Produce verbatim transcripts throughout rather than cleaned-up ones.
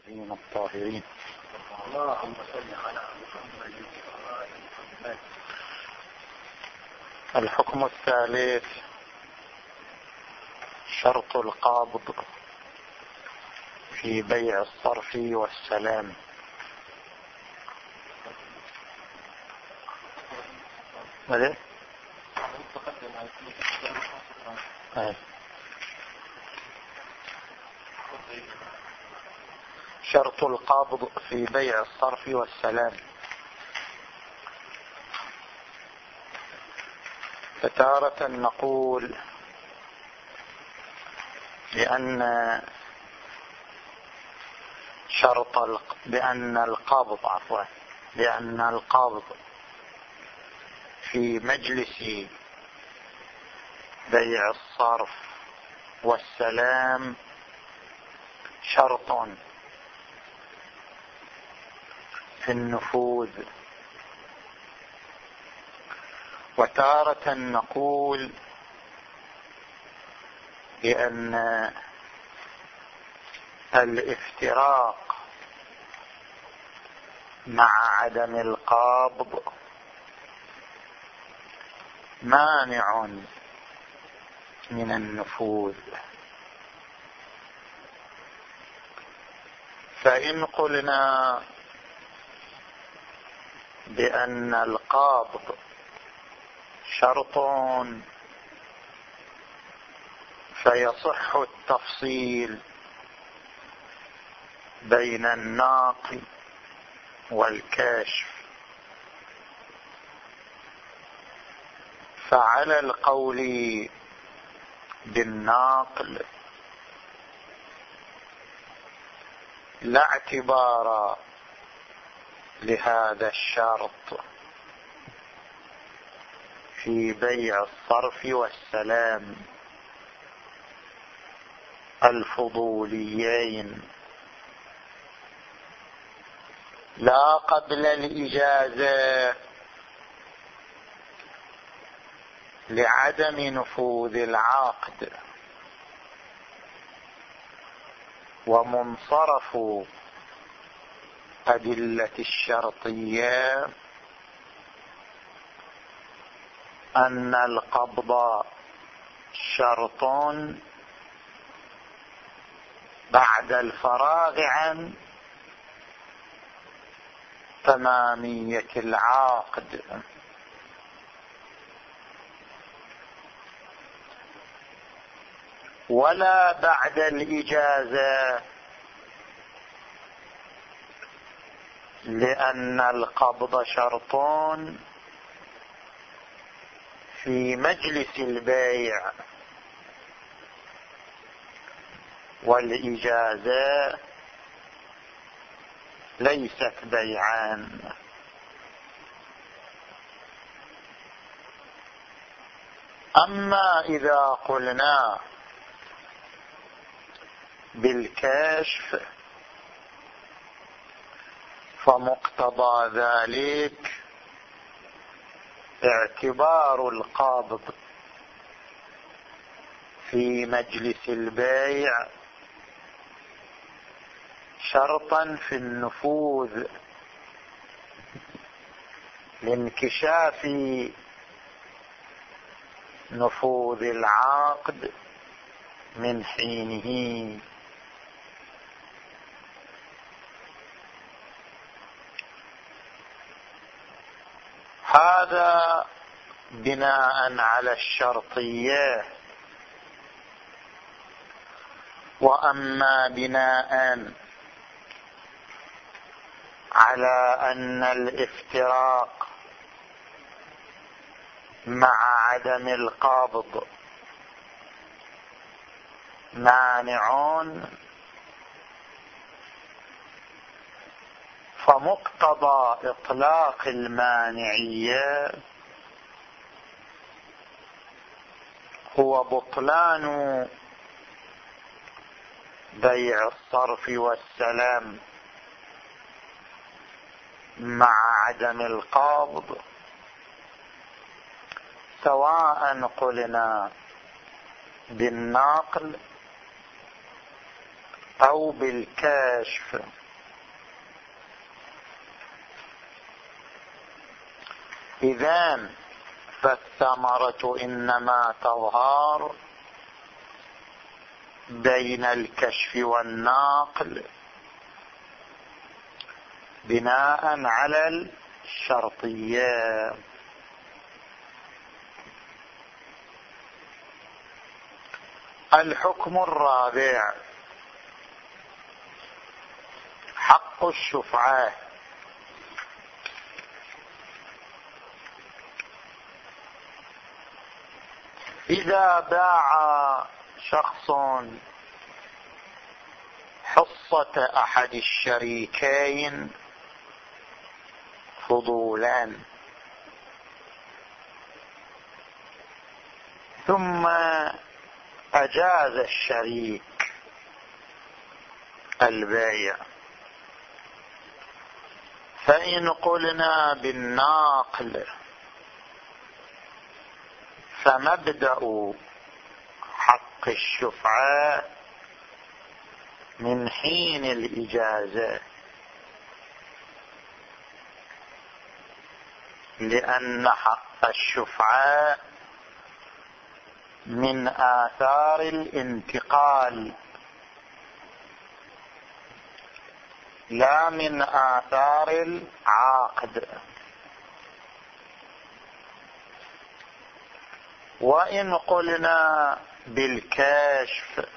الطيبين الطاهرين. اللهم صل على محمد وآل محمد. الحكم الثالث شرط القابض في بيع الصرف والسلام. ماذا؟ شرط القابض في بيع الصرف والسلام. فتارة نقول بأن شرط الق... بأن القابض عفوا بأن القابض في مجلس بيع الصرف والسلام شرط في النفوذ. وتارة نقول بأن الافتراق مع عدم القابض مانع من النفوذ. فإن قلنا بأن القابض شرط فيصح التفصيل بين الناقل والكاشف. فعلى القول بالناقل لا اعتبار لهذا الشرط في بيع الصرف والسلام الفضوليين، لا قبل الإجازة لعدم نفوذ العقد، ومنصرف أدلة الشرطية أن القبض شرط بعد الفراغ عن تمامية العقد. ولا بعد الإجازة، لأن القبض شرط في مجلس البيع، والإجازة ليست بيعان. أما إذا قلنا بالكشف فمقتضى ذلك اعتبار القابض في مجلس البيع شرطا في النفوذ لانكشاف نفوذ العقد من حينه. هذا بناء على الشرطية. وأما بناء على أن الافتراق مع عدم القبض مانع، فمقتضى إطلاق المانعية هو بطلان بيع الصرف والسلام مع عدم القبض، سواء قلنا بالنقل أو بالكشف. إذن فالثمرة إنما تظهر بين الكشف والنقل بناء على الشرطية. الحكم الرابع حق الشفعة. إذا باع شخص حصة أحد الشريكين فضولا ثم أجاز الشريك البيع، فإن قلنا بالناقل فمبدأ حق الشفعة من حين الإجازة، لأن حق الشفعة من آثار الانتقال لا من آثار العقد. وإن قلنا بالكشف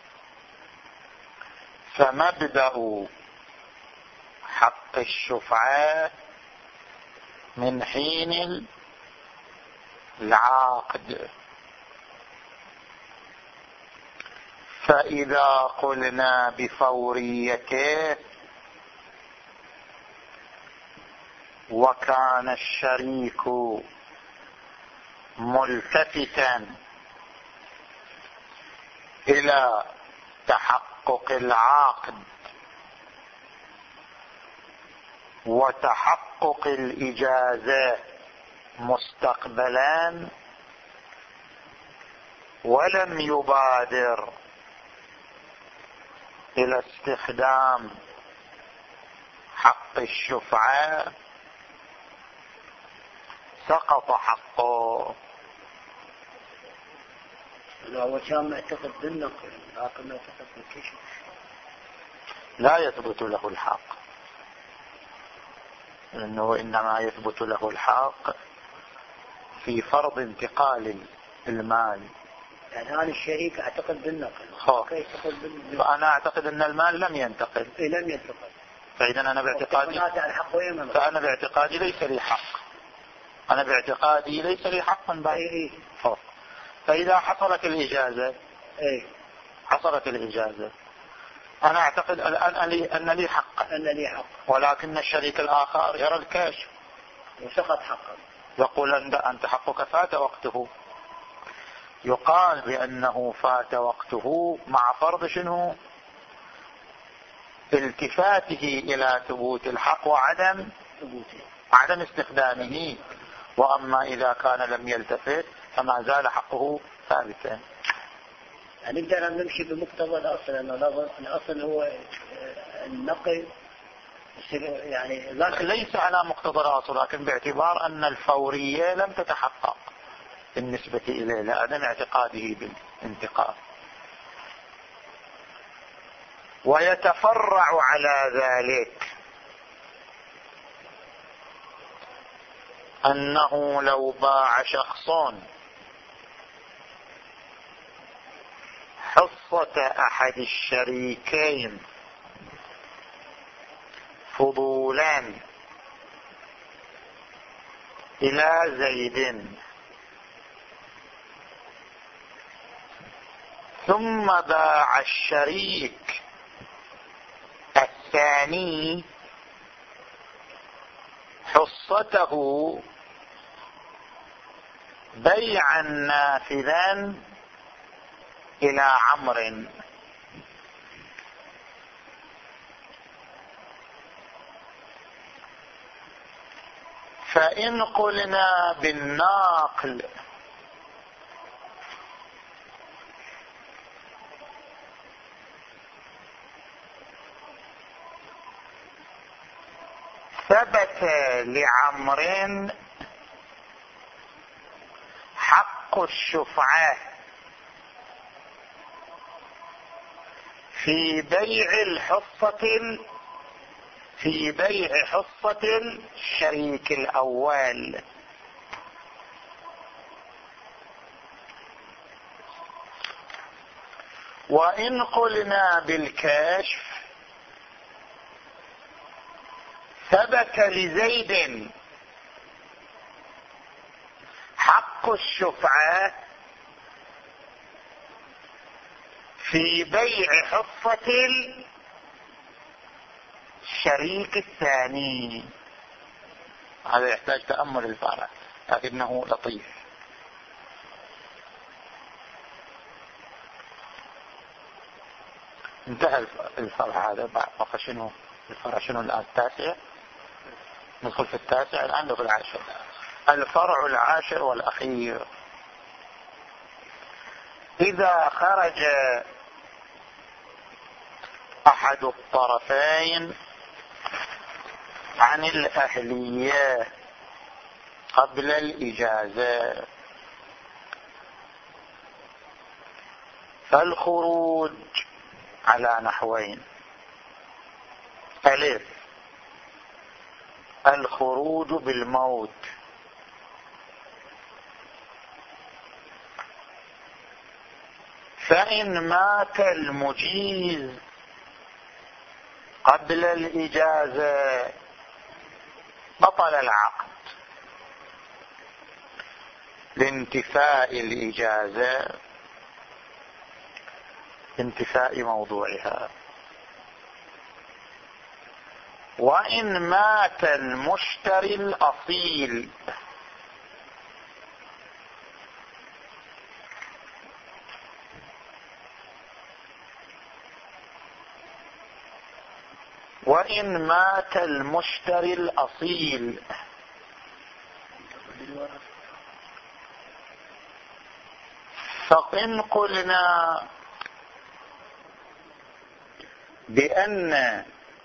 فمبدأ حق الشفعة من حين العقد. فإذا قلنا بفوريته وكان الشريك ملتفتا إلى تحقق العقد وتحقق الإجازة مستقبلا ولم يبادر إلى استخدام حق الشفعة سقط حقه. هو كان معتقد بالنقل لكن معتقد بالكشف لا يثبت له الحق، لأنه إنما يثبت له الحق في فرض انتقال المال. يعني أنا الشريك أعتقد بالنقل بال... فأنا أعتقد أن المال لم ينتقل. إيه لم ينتقل. فإذا أنا باعتقادي فأنا باعتقادي ليس لي حق. أنا باعتقادي ليس لي حق بعد. إيه. فإذا حصلت الإجازة إيه. حصلت الإجازة أنا أعتقد الآن أن لي حق أن لي حق ولكن الشريك الآخر يرى الكشف وسقط حقا، يقول أنت حقك فات وقته. يقال بأنه فات وقته مع فرض شنو؟ التفاته إلى ثبوت الحق وعدم ثبوته عدم استخدامه. وأما إذا كان لم يلتفت فما زال حقه ثابتا. يعني نقدر نمشي بمقتضى الأصل، أن الأصل هو النقل يعني لكن ليس على مقتضى الأصل، لكن باعتبار أن الفورية لم تتحقق بالنسبة إليه لعدم اعتقاده بالانتقال. ويتفرع على ذلك أنه لو باع شخص حصة أحد الشريكين فضولا إلى زيد ثم باع الشريك الثاني حصته بيعا نافذا إلى عمرو، فإن قلنا بالناقل ثبت لعمر حق الشفعة في بيع الحصة في بيع حصة الشريك الأول، وإن قلنا بالكشف ثبت لزيد حق الشفعة في بيع حصة الشريك الثاني. هذا يحتاج تأمل الفارق لكنه لطيف. انتهى الفرع هذا. بقى شنو الفرع؟ شنو الآن؟ التاسع. ندخل في التاسع الآن في العاشر. الفرع العاشر والأخير: إذا خرج أحد الطرفين عن الأهلية قبل الإجازة، فالخروج على نحوين: ألف الخروج بالموت، فإن مات المجيز قبل الإجازة بطل العقد لانتفاء الإجازة، انتفاء موضوعها. وإن مات المشتري الأصيل وإن مات المشتري الأصيل فإن قلنا بأن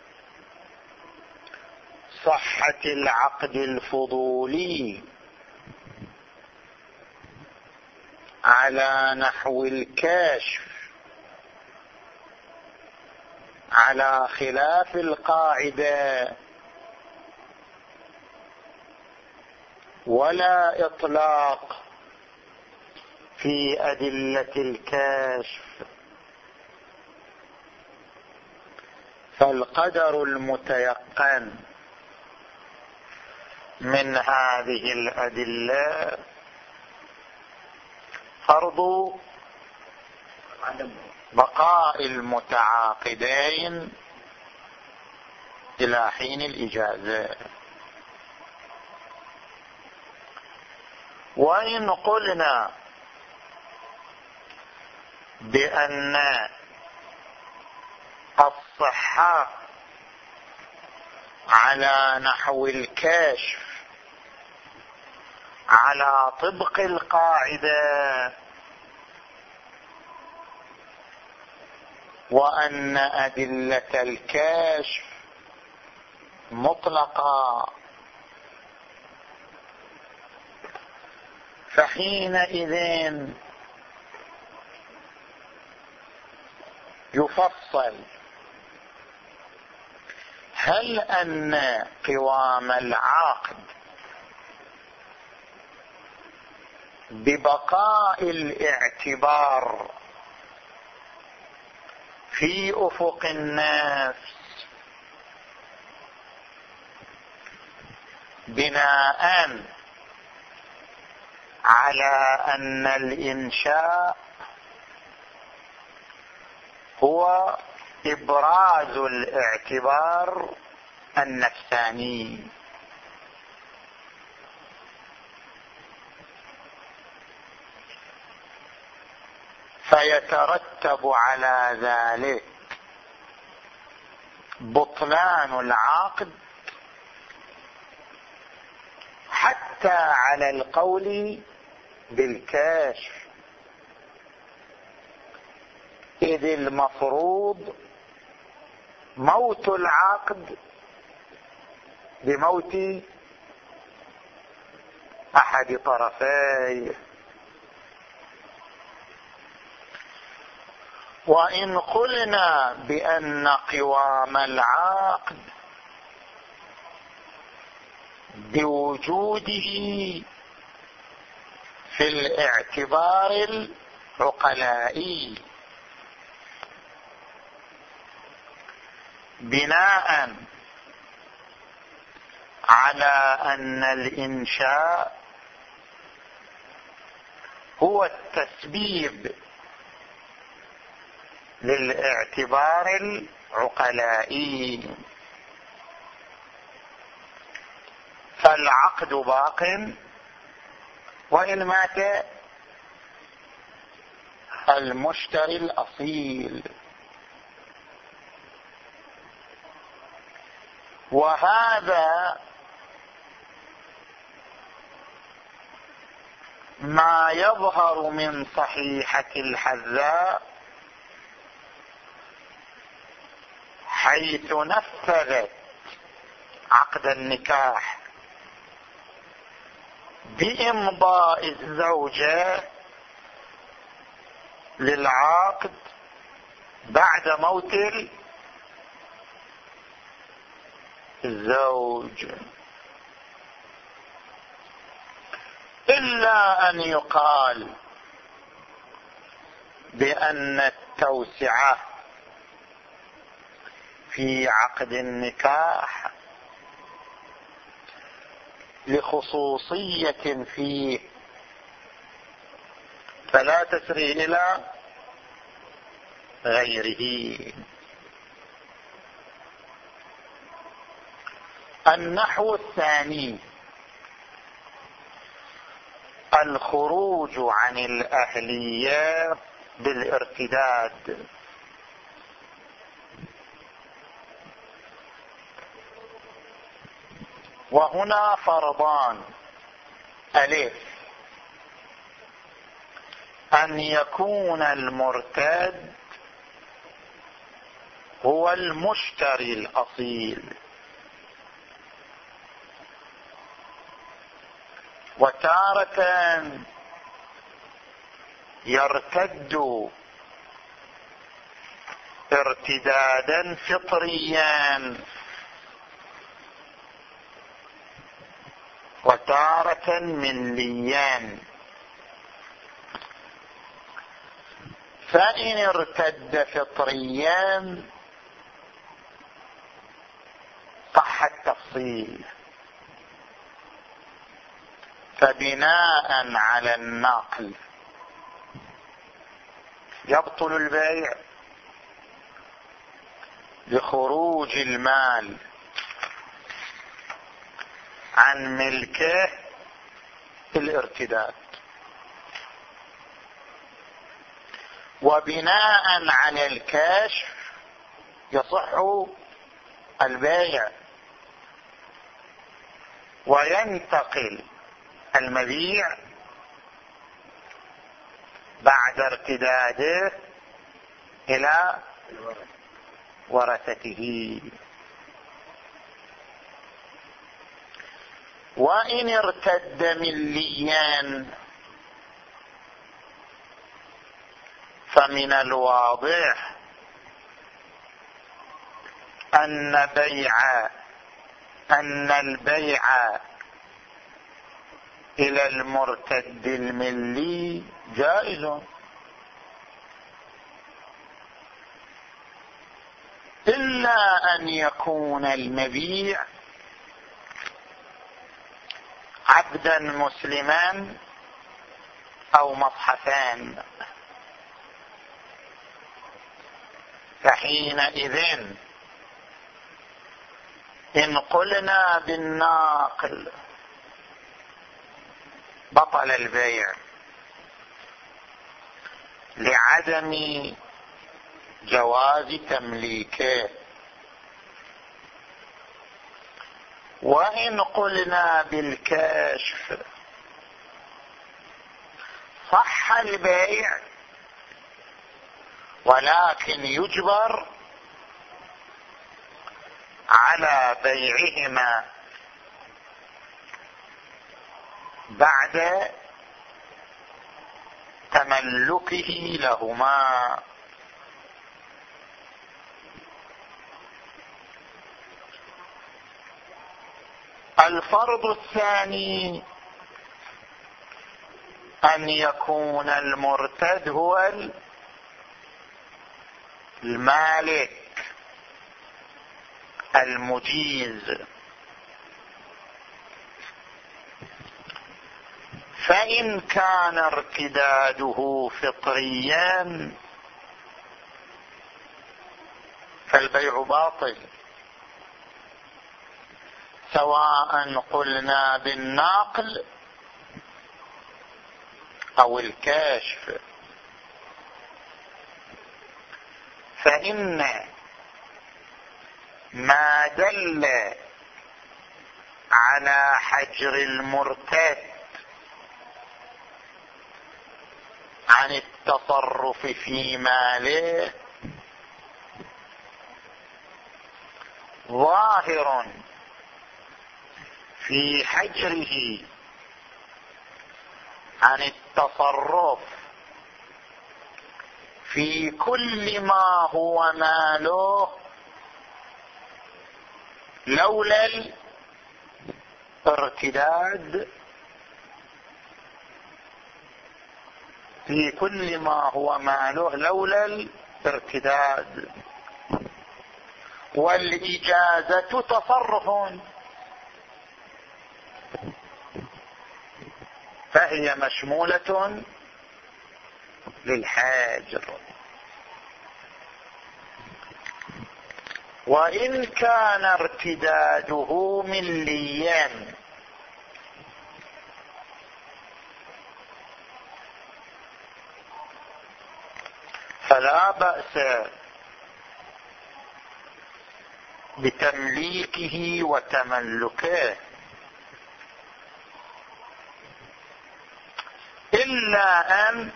صحة العقد الفضولي على نحو الكشف على خلاف القاعدة، ولا إطلاق في أدلة الكشف، فالقدر المتيقن من هذه الأدلة فرض بقاء المتعاقدين إلى حين الإجازة. وإن قلنا بأن الصحة على نحو الكشف على طبق القاعدة، وأن أدلة الكشف مطلقة، فحينئذ يفصل هل أن قوام العقد ببقاء الاعتبار في أفق النفس بناء على أن الإنشاء هو إبراز الاعتبار النفساني، فيترتب على ذلك بطلان العقد حتى على القول بالكشف، إذ المفروض موت العقد بموت أحد طرفيه. وإن قلنا بأن قوام العقد بوجوده في الاعتبار العقلائي بناء على أن الإنشاء هو التسبيب للاعتبار العقلائي، فالعقد باق وإن مات المشتري الأصيل. وهذا ما يظهر من صحيحة الحذاء حيث نفذت عقد النكاح بإمضاء الزوجة للعقد بعد موت الزوج، إلا أن يقال بأن التوسعة في عقد النكاح لخصوصية فيه فلا تسري إلى غيره. النحو الثاني الخروج عن الأهلية بالارتداد. وهنا فرضان: ألف، أن يكون المرتد هو المشتري الأصيل، وتارة يرتد ارتدادا فطريا وتارة منليا. فإن ارتد فطريا صح التفصيل، فبناء على النقل يبطل البيع لخروج المال عن ملكه الارتداد، وبناء على الكشف يصح البيع وينتقل المبيع بعد ارتداده إلى ورثته. وإن ارتد مليا فمن الواضح أن بيع أن البيع إلى المرتد الملي جائز، إلا أن يكون المبيع عبدا مسلما أو مصحفان، فحينئذ إن قلنا بالناقل بطل البيع لعدم جواز تمليكه، وإن قلنا بالكشف صح البيع ولكن يجبر على بيعهما بعد تملكه لهما. الفرض الثاني أن يكون المرتد هو المالك المجيز، فإن كان ارتداده فطريا فالبيع باطل، سواء قلنا بالنقل أو الكشف. فإن ما دل على حجر المرتد عن التصرف في ماله ظاهر في حجره عن التصرف في كل ما هو ماله لولا الارتداد، في كل ما هو ماله لولا الارتداد. والإجازة تصرف فهي مشمولة للحاجر. وإن كان ارتداده مليا فلا بأس بتمليكه وتملكه، إلا أن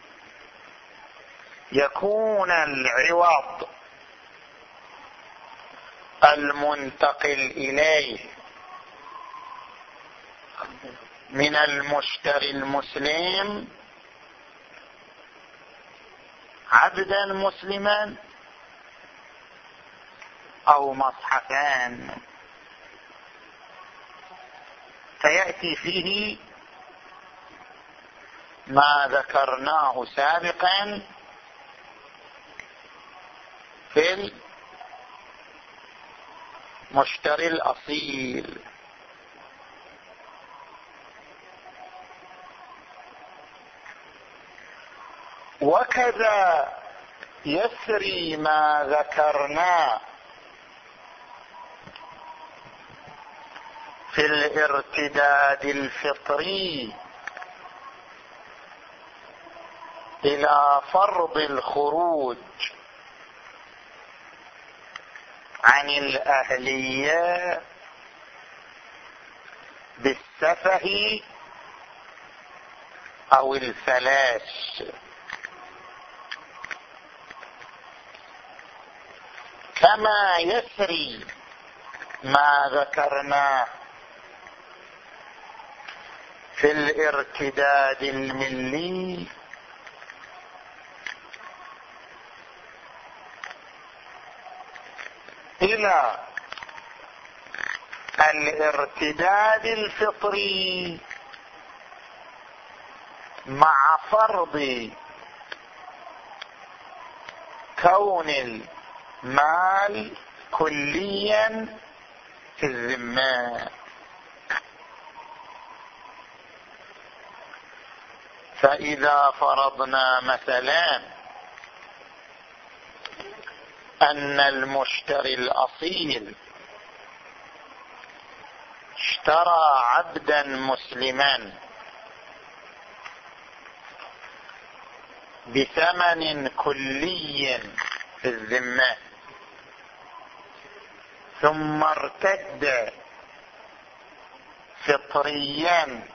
يكون العوض المنتقل إليه من المشتري المسلم عبدا مسلما أو مصحفان، فيأتي فيه ما ذكرناه سابقا في المشتري الأصيل. وكذا يسري ما ذكرنا في الارتداد الفطري إلى فرض الخروج عن الأهلية بالسفه أو الفلاس، كما يسري ما ذكرنا في الارتداد الملي إلى الارتداد الفطري مع فرض كون المال كليا في الذمة. فإذا فرضنا مثلا أن المشتري الأصيل اشترى عبدا مسلما بثمن كلي في الذمة، ثم ارتد فطريا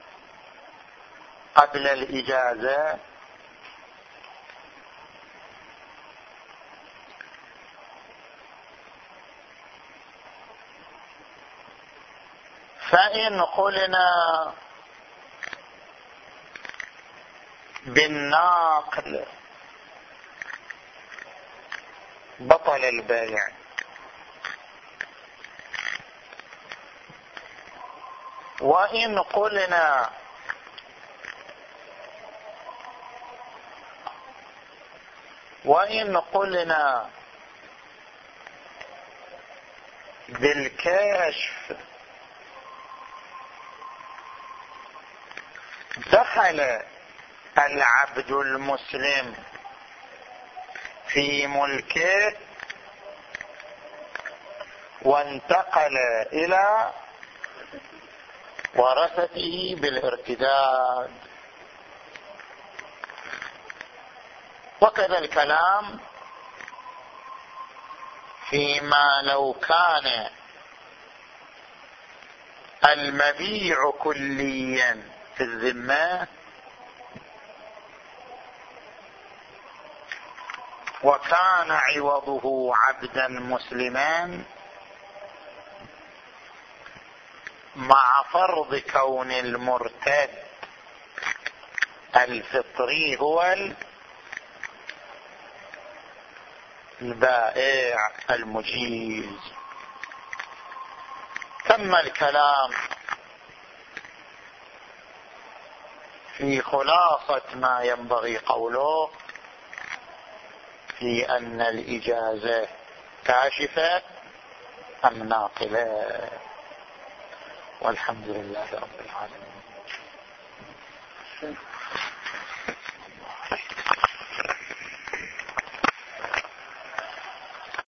قبل الإجازة، فإن قلنا بالناقل بطل البيع. وإن قلنا وإن قلنا بالكشف دخل العبد المسلم في ملكه وانتقل إلى ورثته بالارتداد. وكذا الكلام فيما لو كان المبيع كليا في الذمة وكان عوضه عبدا مسلما، مع فرض كون المرتد الفطري هو البائع المجيز. تم الكلام في خلاصة ما ينبغي قوله في أن الإجازة كاشفة أم ناقلة، والحمد لله رب العالمين.